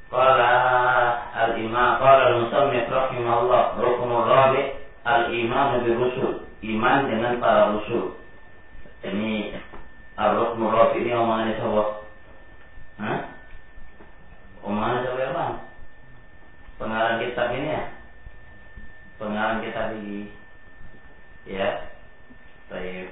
Qala al-imam qala al-musannif rahimahullah ruknul rabi' al-iman bil rusul, iman dengan para rasul. Ini ar-ruknul rabi' ini omongannya siapa? Hah? Omongannya siapa ya, Bang? Pengarang kitab ini ya? Pengarang kitab ini. Ya. Baik.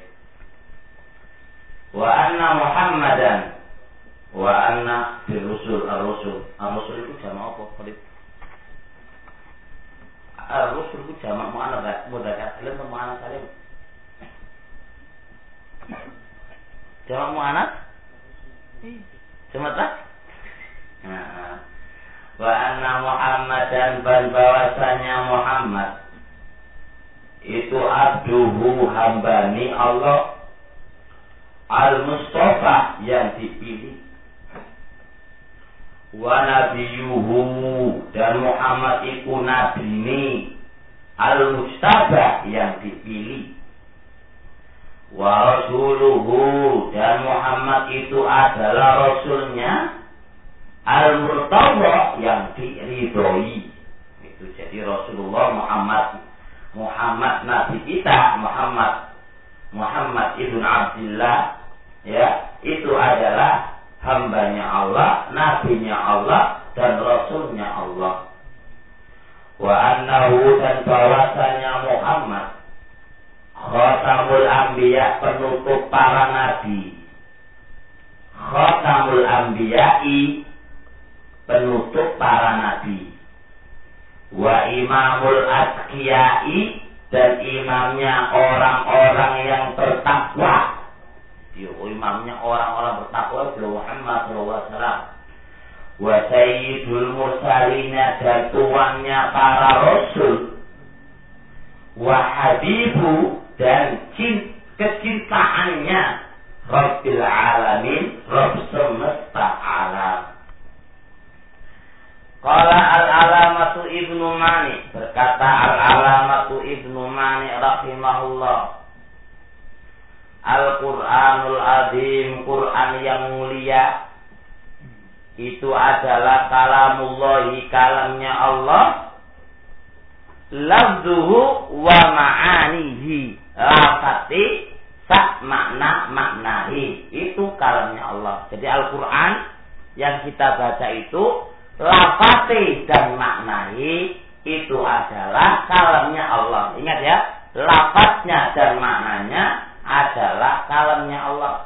Wa anna Muhammadan wa anna bil rusul ar-rusul. Ar-rusul itu jamak apa? Khalid? Ar-rusul itu jamak muannats, mudzakkar salim atau muannats salim? Jamak muannats? Jamak tak? Nah. Wa anna Muhammadan, dan bahwasanya Muhammad itu abduhu, hambani Allah, al-Mustafa yang dipilih, wa nabiyuhu, dan Muhammad itu nabi ini, al-Mustafa yang dipilih, wa rasuluhu, dan Muhammad itu adalah rasulnya, al-Murtadha yang diridhoi. Itu jadi Rasulullah Muhammad nabi kita, Muhammad ibn Abdullah, ya, itu adalah hambanya Allah, nabinya Allah, dan rasulnya Allah. Wa annahu, dan bahwasanya Muhammad khatamul anbiya, penutup para nabi, khatamul anbiya'i, penutup para nabi, wa imamul atqiyai, dan imamnya orang-orang yang bertakwa. Imamnya orang-orang bertakwa Muhammad sallallahu alaihi wasallam. Wa sayyidul mursalin, dan tuannya para rasul. Wa habibu, dan kecintaannya Rabbil alamin, Rabb semesta alam. Qala al-alamatu Ibnu Mani, berkata al-alamatu Ibnu Mani rahimahullah, Al-Qur'anul Azim, Quran yang mulia, itu adalah kalamullahi, kalamnya Allah, lafzuhu wa ma'anihi, lafati sak makna maknahi, itu kalamnya Allah. Jadi Al-Quran yang kita baca itu lafati dan maknahi, itu adalah kalamnya Allah. Ingat ya, lafaznya dan maknanya adalah kalamnya Allah.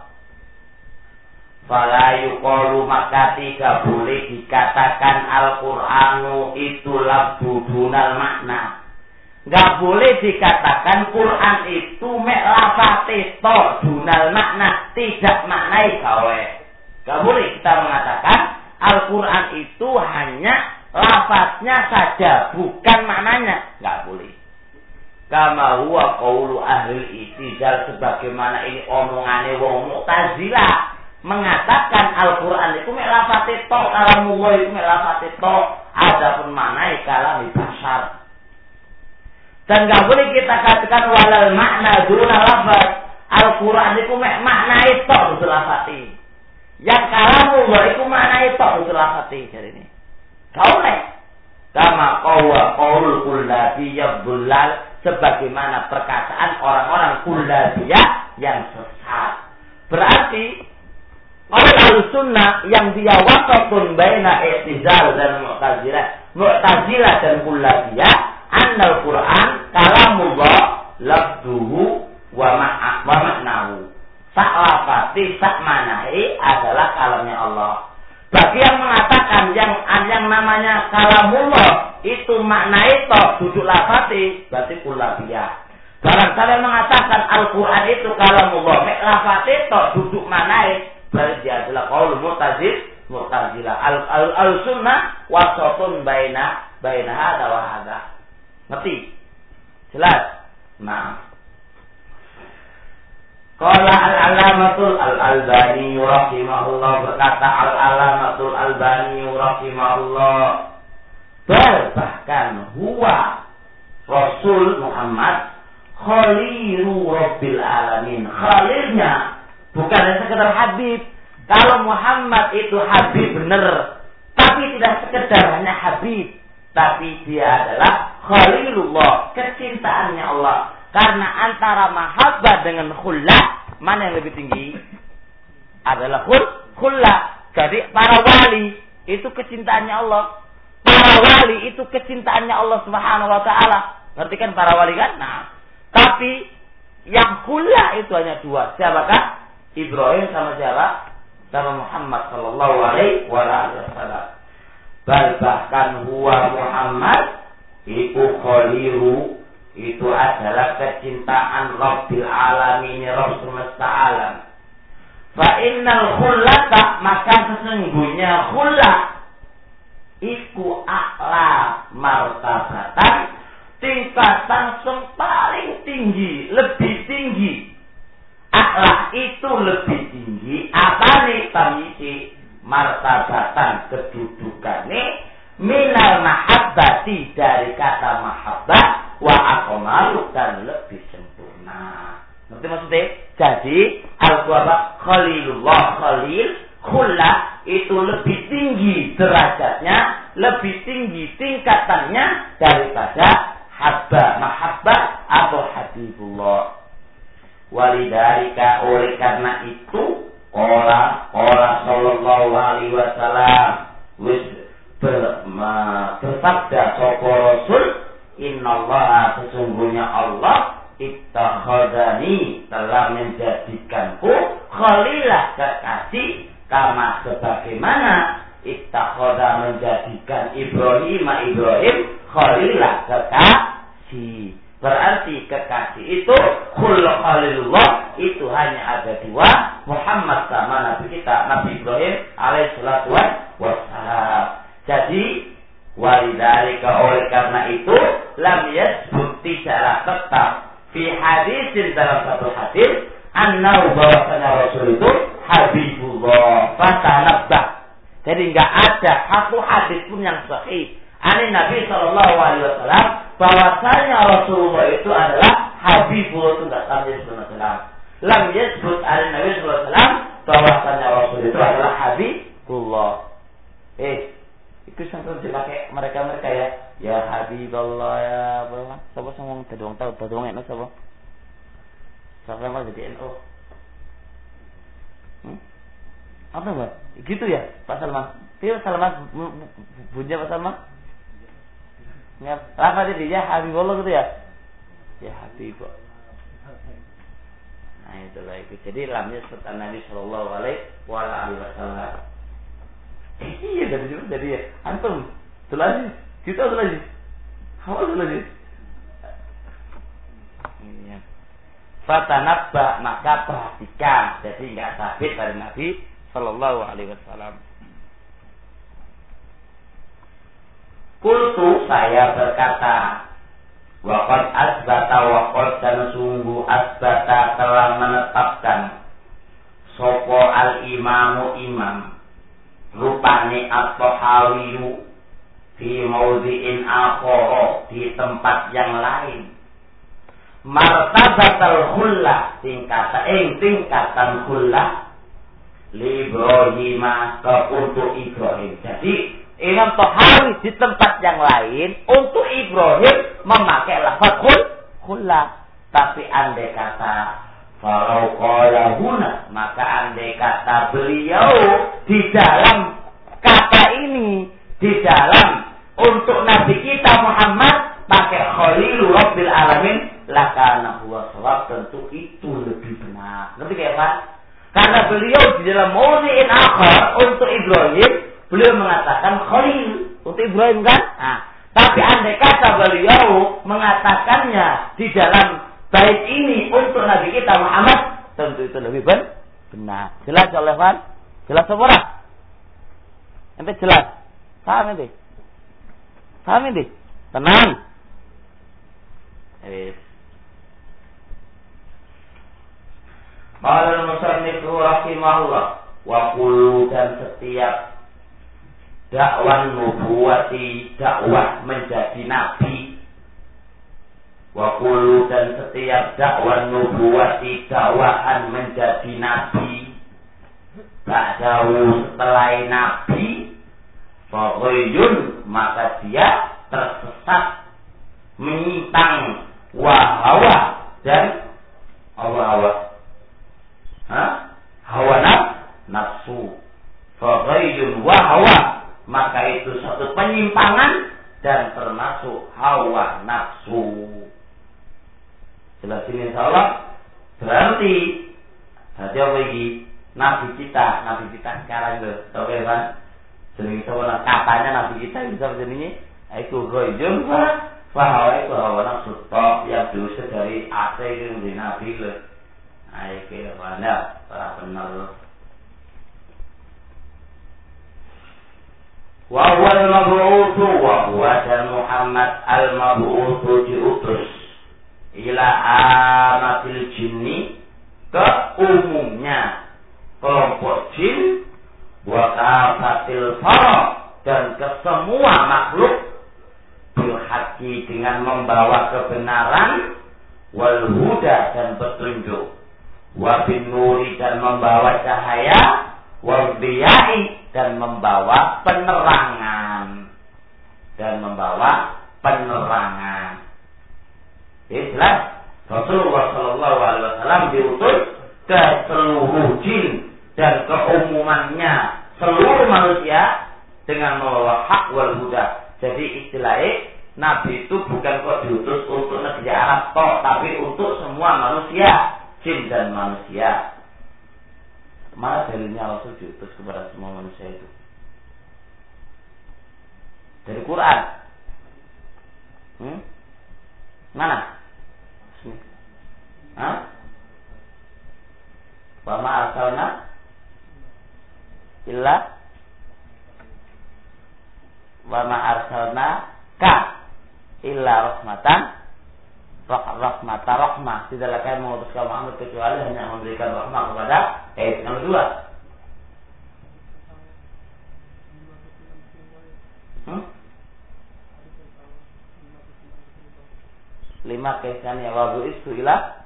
Fala yuqalu, maka tidak boleh dikatakan Al-Qur'anu itu lafzu dunal makna. Enggak boleh dikatakan Quran itu mek lafate to dunal makna, tidak maknai gawe. Enggak boleh kita mengatakan Al-Quran itu hanya lafaznya saja, bukan maknanya. Enggak boleh. Kama huwa qaulu ahli i'tizal, sebagaimana ini omongane wong Mu'tazilah, mengatakan Al-Quran itu mek lafate to, kalamullah itu mek lafate to, adapun maknai kalam bashar. Dan enggak boleh kita katakan walal makna duna lafaz. Al-Quran itu mek maknai to betul lafati. Yang kalamullah itu maknai to betul lafati jadi ini. Kau nek kama qaul kullabiyya dhullal, sebagaimana perkataan orang-orang kullabiyah yang sesat. Berarti Ahlussunnah yang dia wasatun baina i'tizal dan Mu'tazilah dan kullabiyah, annal Quran kalamullah lafduhu wa ma'nahu. Sak lafati sak manai adalah kalamnya Allah. Bagi yang mengatakan yang namanya kalamullah itu maknai to duduk lafati, berarti kullabiyah. Barangkali yang mengatakan Al-Quran itu kalamullah mek lafati to duduk manai, berarti dia adalah qaul Mu'tazilah. Al-sunnah wasatun baina hada wa hada. Ngerti? Jelas? Nah. Qala al-alamatul al-Albani rahimahullah, berkata al-alamatul Albani rahimahullah, bahkan huwa Rasul Muhammad khalilu Rabbil alamin. Khalilnya bukan hanya sekedar habib. Kalau Muhammad itu habib benar, Tapi tidak sekedar hanya habib, tapi dia adalah khalilullah, kecintaannya Allah. Karena antara mahabbah dengan khullah, mana yang lebih tinggi? Adalah khullah. Jadi para wali itu kecintaannya Allah. Para wali itu kecintaannya Allah Subhanahu wa taala. Ngerti kan para wali kan? Nah, tapi yang khullah itu hanya dua. Siapakah? Ibrahim sama siapa? Sama Muhammad sallallahu alaihi wasallam. Bahkan huwa Muhammad itu khalilu, itu adalah kecintaan Rabbil Alamin, Rabb semesta alam. Fa innal khullata, maka sesungguhnya khullah iku a'la martabatan, tingkatan yang paling tinggi, lebih tinggi. A'la itu lebih tinggi, apa nih tamyizi? Martabatan kedudukannya minal mahabbati, dari kata mahabbah, wa akmalu, dan lebih sempurna. Ngerti maksudnya? Jadi al-Quran khalilullah, khalil, khullah itu lebih tinggi derajatnya, lebih tinggi tingkatannya daripada habba, mahabbah atau habibullah. Walidarika, oleh karena itu Qala sallallahu alaihi wasallam bersabda sapa Rasul, innallaha, sesungguhnya Allah ittakhadani, telah menjadikanku khalilah, kekasih, kama sebagaimana ittakhadha menjadikan Ibrahim khalilah, kekasih. Berarti kekasih itu khalilullah itu hanya ada dua, Muhammad sama Nabi kita, Nabi Ibrahim alaihissalatu wassalam. Jadi walidhalika, oleh karena itu lam yasbut, tidaklah tetap fi hadisin, dalam satu hadis, annahu, bahwasanya Rasul itu habibullah fatanabbah. Jadi enggak ada satu hadis pun yang sahih ani Nabi sallallahu alaihi wasallam bahwasanya Rasulullah itu adalah habibullah, itu enggak sampai Rasulullah. Lam yasbut ani Nabi sallallahu alaihi wasallam bahwasanya Rasul itu adalah habibullah. Itu sampai dipakai mereka ya. Ya habibullah, ya apa? Sapa sing wong tadi wong tahu tadi wong enak sapa? Sapa mau jadi NU? Apa Mbak? Gitu ya, Pak Salman. Dia Salman bunyi Pak Salman? Ya, apa tadi ya habibullah gitu ya? Ya habibullah. Nah, itulah itu. Jadi lamnya seperti Nabi sallallahu alaihi wasallam. Iya jadi ya. Antum, Tulazi, kita Tulazi. Hawa Tulazi. Iya. Fatanabba, maka perhatikan. Jadi enggak sabit dari Nabi sallallahu alaihi wasallam. Kultu, saya berkata, waqad asbata, waqad, dan sungguh asbata, telah menetapkan sopo al-imamu, imam, rupane at-Tahawiyu fi mawdi'in akhara, di tempat yang lain, martabatal khullah, tingkatan khullah li Ibrahim, untuk Ibrahim. Jadi Imam Tahawi di tempat yang lain untuk Ibrahim memakai lafaz khullah. Tapi andai kata falau qala huna, maka andai kata beliau di dalam kata ini, di dalam untuk Nabi kita Muhammad pakai khalilu Rabbil Alamin, lakana huwa shawab, tentu itu lebih benar. Ngerti kayak apa? Karena beliau di dalam mawdi'in akhar untuk Ibrahim, beliau mengatakan khalil untuk Ibrahim kan? Nah, tapi andai kata beliau mengatakannya di dalam bait ini untuk Nabi kita Muhammad, tentu itu lebih benar. Jelas oleh Pak? Jelas semua? Ente jelas? Paham ente? Paham ente? Tenang. Qala al-musannif rahimahullah, wa kullu, dan setiap dakwah nubuwati, dakwah menjadi nabi, wa kullu, dan setiap dakwah nubuwati, dakwahan menjadi nabi, ba'dahu, setelah nabi, Faghayun, maka dia tersesat, menyimpang, hawa dan hawa. Hawa nafsu. Faghayun wa hawa, maka itu satu penyimpangan dan termasuk hawa nafsu. Jelas ini insyaallah. Berarti saja bagi nabi kita sekarang itu, tahu kan? Jadi sebenarnya katanya nabi kita bisa begini, itu ghayun hawa itu hawa nafsu yang diusir dari asal dari nabi le. Ayo ke mana para benar. Wa huwa al-mab'utsu wa huwa Muhammad al-mab'utsu diutus ila amatil jinni, ke umumnya kelompok jin, wa kafatil fara, dan ke semua makhluk, bil haqqi, dengan membawa kebenaran, wal huda, dan petunjuk, wa bin nuri, dan membawa cahaya, wal diyai, dan membawa penerangan. Jelas Rasulullah Shallallahu Alaihi Wasallam diutus ke seluruh jin dan keumumannya seluruh manusia dengan membawa hak wal huda. Jadi istilahnya Nabi itu bukan kok diutus untuk negeri Arab toh, tapi untuk semua manusia, jin dan manusia. Mana dalilnya Rasul diutus kepada semua manusia itu? Dari Quran. Mana? Wa ma arsalna illa wa ma arsalna ka illa rahmah. Tidaklah kami mengutus kamu Muhammad kecuali hanya memberikan rahmah kepada yang kedua. Lima kisahnya wabu itu ilah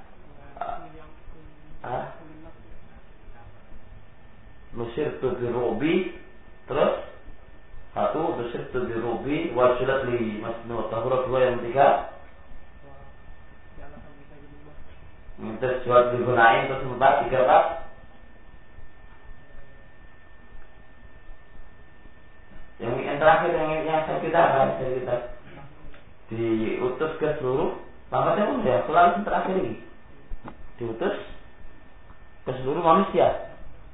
nusir tu birubi, terus satu nusir tu birubi wasulat li masnu tahura, dua yang tiga terus jual digunain, terus empat, tiga empat yang terakhir yang saya kita diutus ke seluruh Bapak pun ya selalu terakhir ini diutus ke seluruh manusia.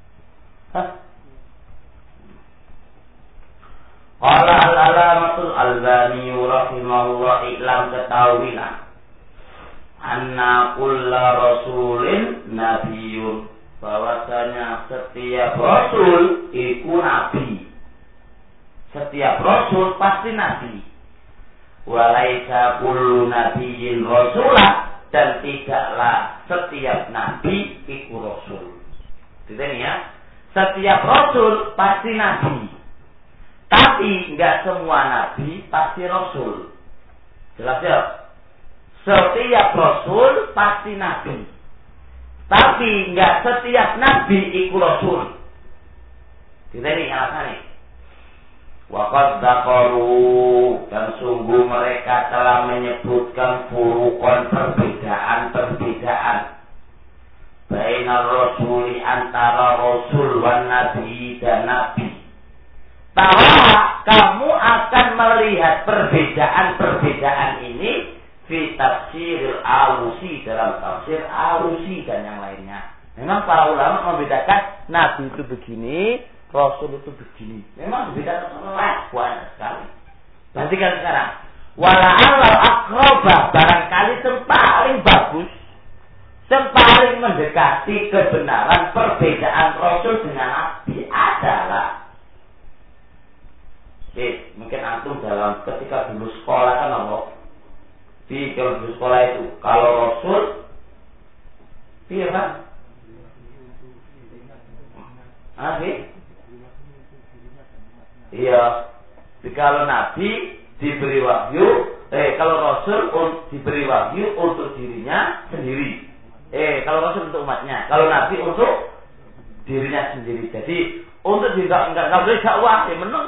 Qala al-alamatul Albani rahimahullah, iklam, ketahuilah anna kulla rasulin nabiyyun, bahwasanya setiap rasul itu nabi. Setiap rasul pasti nabi. Walaisa kullu nabiyyin rasulah, dan tidaklah setiap nabi itu rasul. Gitu ya. Setiap rasul pasti nabi. Tapi enggak semua nabi pasti rasul. Jelas ya? Setiap rasul pasti nabi. Tapi enggak setiap nabi itu rasul. Gitu ini alasannya. Waqad dzakaru, dan sungguh mereka telah menyebutkan furuqan, perbedaan bainar rasuli, antara rasul wan nabi dan nabi. Tahu kamu akan melihat perbedaan ini fi tafsir Alusi, dalam tafsir Alusi dan yang lainnya. Memang para ulama membedakan nabi itu begini, rasul itu begini. Memang beda banyak sekali. Perhatikan sekarang. Wala'allal aqrabah, barangkali yang paling bagus, yang paling mendekati kebenaran perbedaan rasul dengan nabi adalah, mungkin antum dalam ketika dulu sekolah kan apa? Kalau dulu sekolah itu, kalau rasul, iya kan? Iya. Kalau nabi diberi wahyu, kalau rasul diberi wahyu untuk dirinya sendiri. Kalau rasul untuk umatnya, kalau nabi untuk dirinya sendiri. Jadi untuk tidak enggak boleh dakwah ya meneng.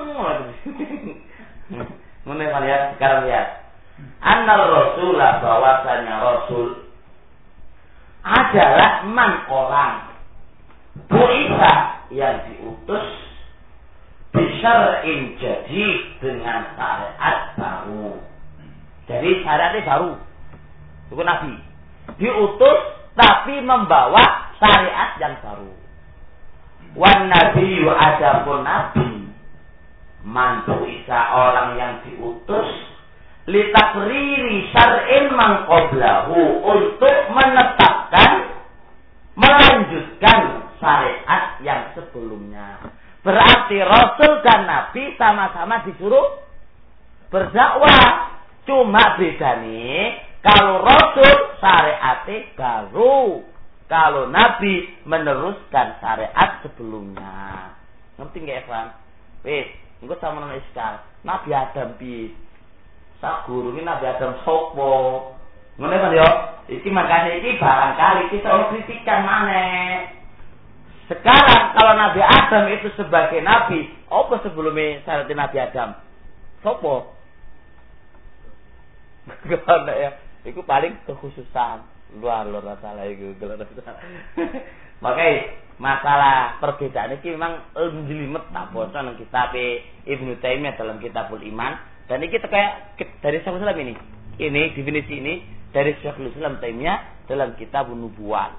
Mulai lihat sekarang lihat. Annal Rasulah bahwasanya Rasul adalah man orang bu'itha yang diutus bisyar'in jadi dengan syariat baru. Jadi syariatnya baru. Itu Nabi. Diutus tapi membawa syariat yang baru. Wan nabiyyu adapun Nabi man bu'itha orang yang diutus litakriri syar'in man qablahu untuk menetapkan melanjutkan syariat yang sebelumnya. Berarti Rasul dan Nabi sama-sama disuruh berdakwah. Cuma bedanya kalau Rasul syariatnya baru, kalau Nabi meneruskan syariat sebelumnya. Ngerti nggak Evan? Engko sama nang iskal. Nabi Adam pi. Sak guru ini Nabi Adam sopo. Ngono kan yo? Iki makanya iki barangkali kita harus kritikan maneh. Sekarang kalau Nabi Adam itu sebagai nabi, apa sebelumnya syariat Nabi Adam? Sopo? Gak ya. Iku paling kekhususan. Luar masalah itu. Makanya masalah perbedaan ini memang jelimet tak bosan kitab Ibnu Taimiyah dalam Kitabul Iman. Dan ini kita kayak dari Syekhul Islam ini. Ini definisi ini dari Syekhul Islam Taimiyah dalam Kitabun Nubuwah.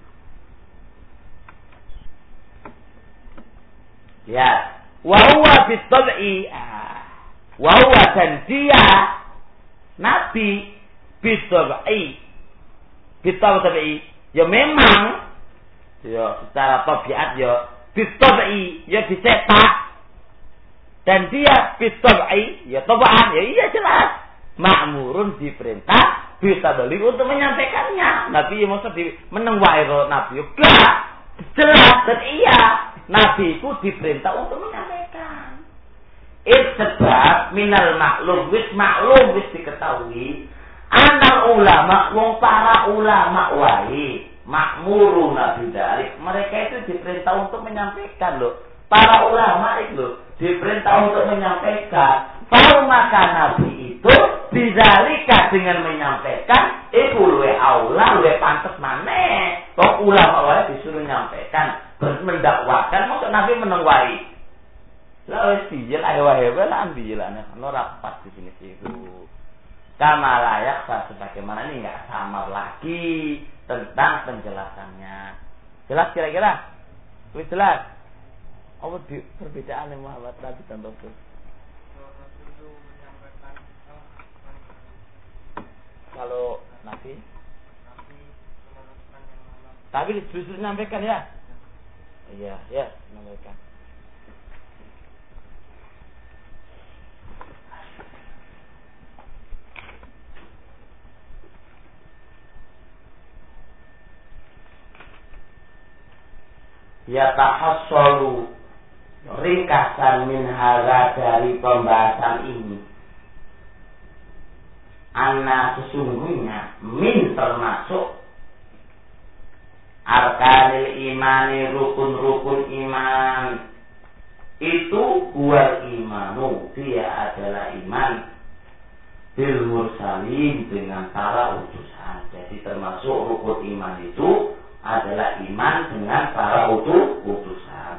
Ya, wa huwa bitab'i. Wa huwa dan dia Nabi bitab'i. Bitab'i ya memang ya secara tabiat ya bitab'i ya dicetak. Dan dia bitab'i ya tabaan ya iya jelas ma'murun diperintah bisa beli untuk menyampaikannya. Nabi maksud menengwai Nabi juga jelas dan iya Nabi itu diperintah untuk menyampaikan. Sebab minal maklum wis diketahui anak ulama wong para ulama wae makmurun nabi dari mereka itu diperintah untuk menyampaikan loh. Para ulama itu diperintah untuk menyampaikan. Kalau maka Nabi itu bizalika dengan menyampaikan itu luwe aula luwe pantes maneh. Kok ulama wae disuruh menyampaikan, mendakwakan maksud Nabi menengwai. Lah wis piye ae wae lah ambil ana ora pas di sini itu. Kama layak sebagaimana ini enggak samar lagi tentang penjelasannya. Jelas kira-kira? Wis jelas. Apa perbedaan Muhammad Nabi dan Rasul? Kalau Nabi tapi justru menyampaikan ya. Iya, ya, menyampaikan. Ya tahassalu ringkasan min hadza dari pembahasan ini. Anna sesungguhnya min termasuk arkanil imani rukun-rukun iman itu huwal imanu dia adalah iman bil mursalin dengan para utusan. Jadi termasuk rukun iman itu adalah iman dengan para utusan.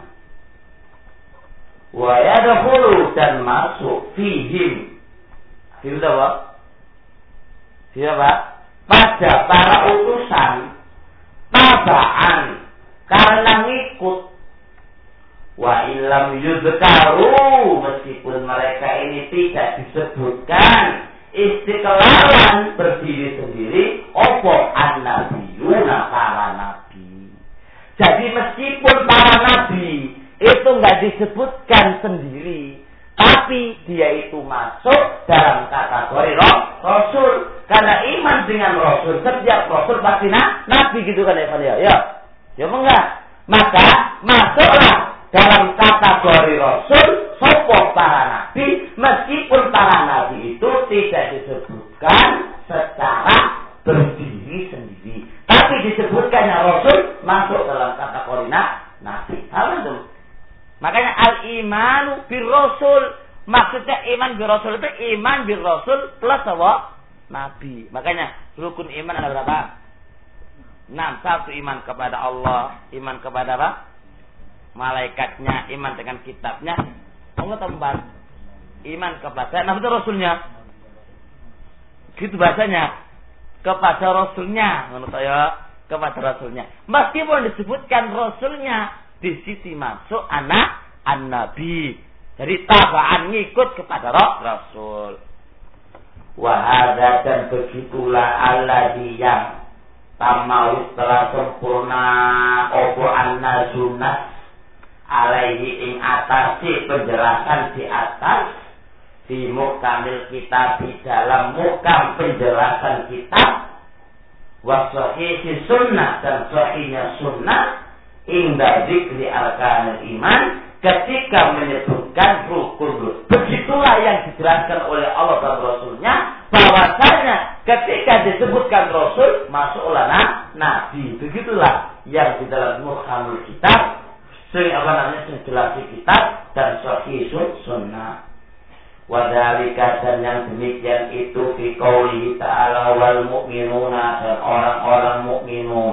Wa yadkhulu dan masuk fihim. Fihim apa? Siapa? Pada para utusan tabaan karena ngikut. Wa illam yuzkaru meskipun mereka ini tidak disebutkan istiqlalan berdiri sendiri opo an-nabiyuna para nabi. Jadi meskipun para nabi itu enggak disebutkan sendiri, tapi dia itu masuk dalam kategori rasul karena iman dengan rasul. Setiap rasul pasti nabi gitu kan ya? Ya enggak. Maka masuklah dalam kategori rasul sopo para nabi meskipun para nabi itu tidak disebutkan secara berdiri sendiri, tapi disebutkannya rasul masuk dalam kategori nabi. Paham tuh? Makanya al-imanu bir-rasul. Maksudnya iman bir-rasul itu iman bir-rasul plus apa? Nabi. Makanya rukun iman ada berapa? 6. Satu iman kepada Allah, iman kepada apa? Malaikatnya, iman dengan kitabnya. Allah tambah iman kepada Nabi itu Rasulnya. Gitu bahasanya. Kepada Rasulnya, menurut saya kepada Rasulnya. Meskipun disebutkan Rasulnya, di sisi masuk anak an-Nabi. Jadi tabaan ngikut kepada Rasul. Wahada dan begitulah alladzi yang tamau telah sempurna opo an-nasunat alaihi ing atasi penjelasan di atas di mukamil kitab di dalam mukam penjelasan kitab wa sahihi sunnah dan sahihnya sunnah inda dzikri arkanil iman ketika menyebutkan rukun. Begitulah yang dijelaskan oleh Allah dan Rasulnya, bahwasanya ketika disebutkan Rasul masuklah Nabi. Begitulah yang di dalam mukamil kitab sering jelas kitab dan sahih sunnah. Wadhalika dan yang demikian itu fi qoulihi ta'ala wal mu'minuna dan orang-orang mukminun.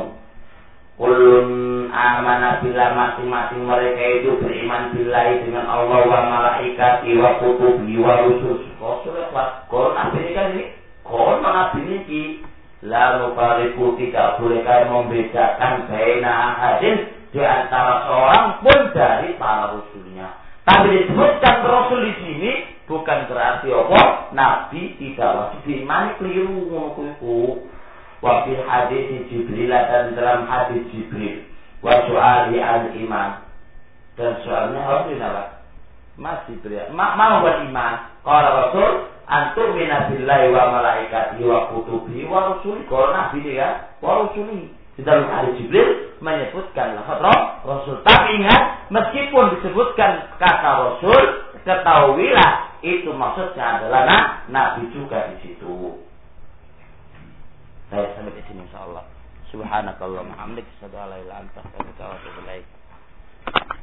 Kullun amana billah masing-masing mereka itu beriman billahi dengan Allah wa malaikati wa kutubi wa rusul. Kalau nabi ini kan ini, kalau nabi ini lalu kaliku tidak boleh membedakan baina ahadin di antara seorang pun dari para rasulnya. Tapi disebutkan rasul di sini bukan berarti apa nabi tidak wajib diimani, keliru ngono. Wa fil hadis Jibril dan dalam hadis Jibril wa su'ali al-iman dan soalnya harus apa? Masih beri mau beriman. Qala Rasul antum minabillahi wa malaikatihi wa kutubihi wa rusuli. Kalau nabi dia wa rusuli. Di dalam hadis Jibril menyebutkan lafaz Rasul. Tapi ingat, meskipun disebutkan kata Rasul, ketahuilah itu maksudnya adalah nabi juga di situ. Baik, sampai di sini insyaallah. Subhanakallahumma hamdika asyhadu an la ilaha illa anta astaghfiruka wa atubu ilaik.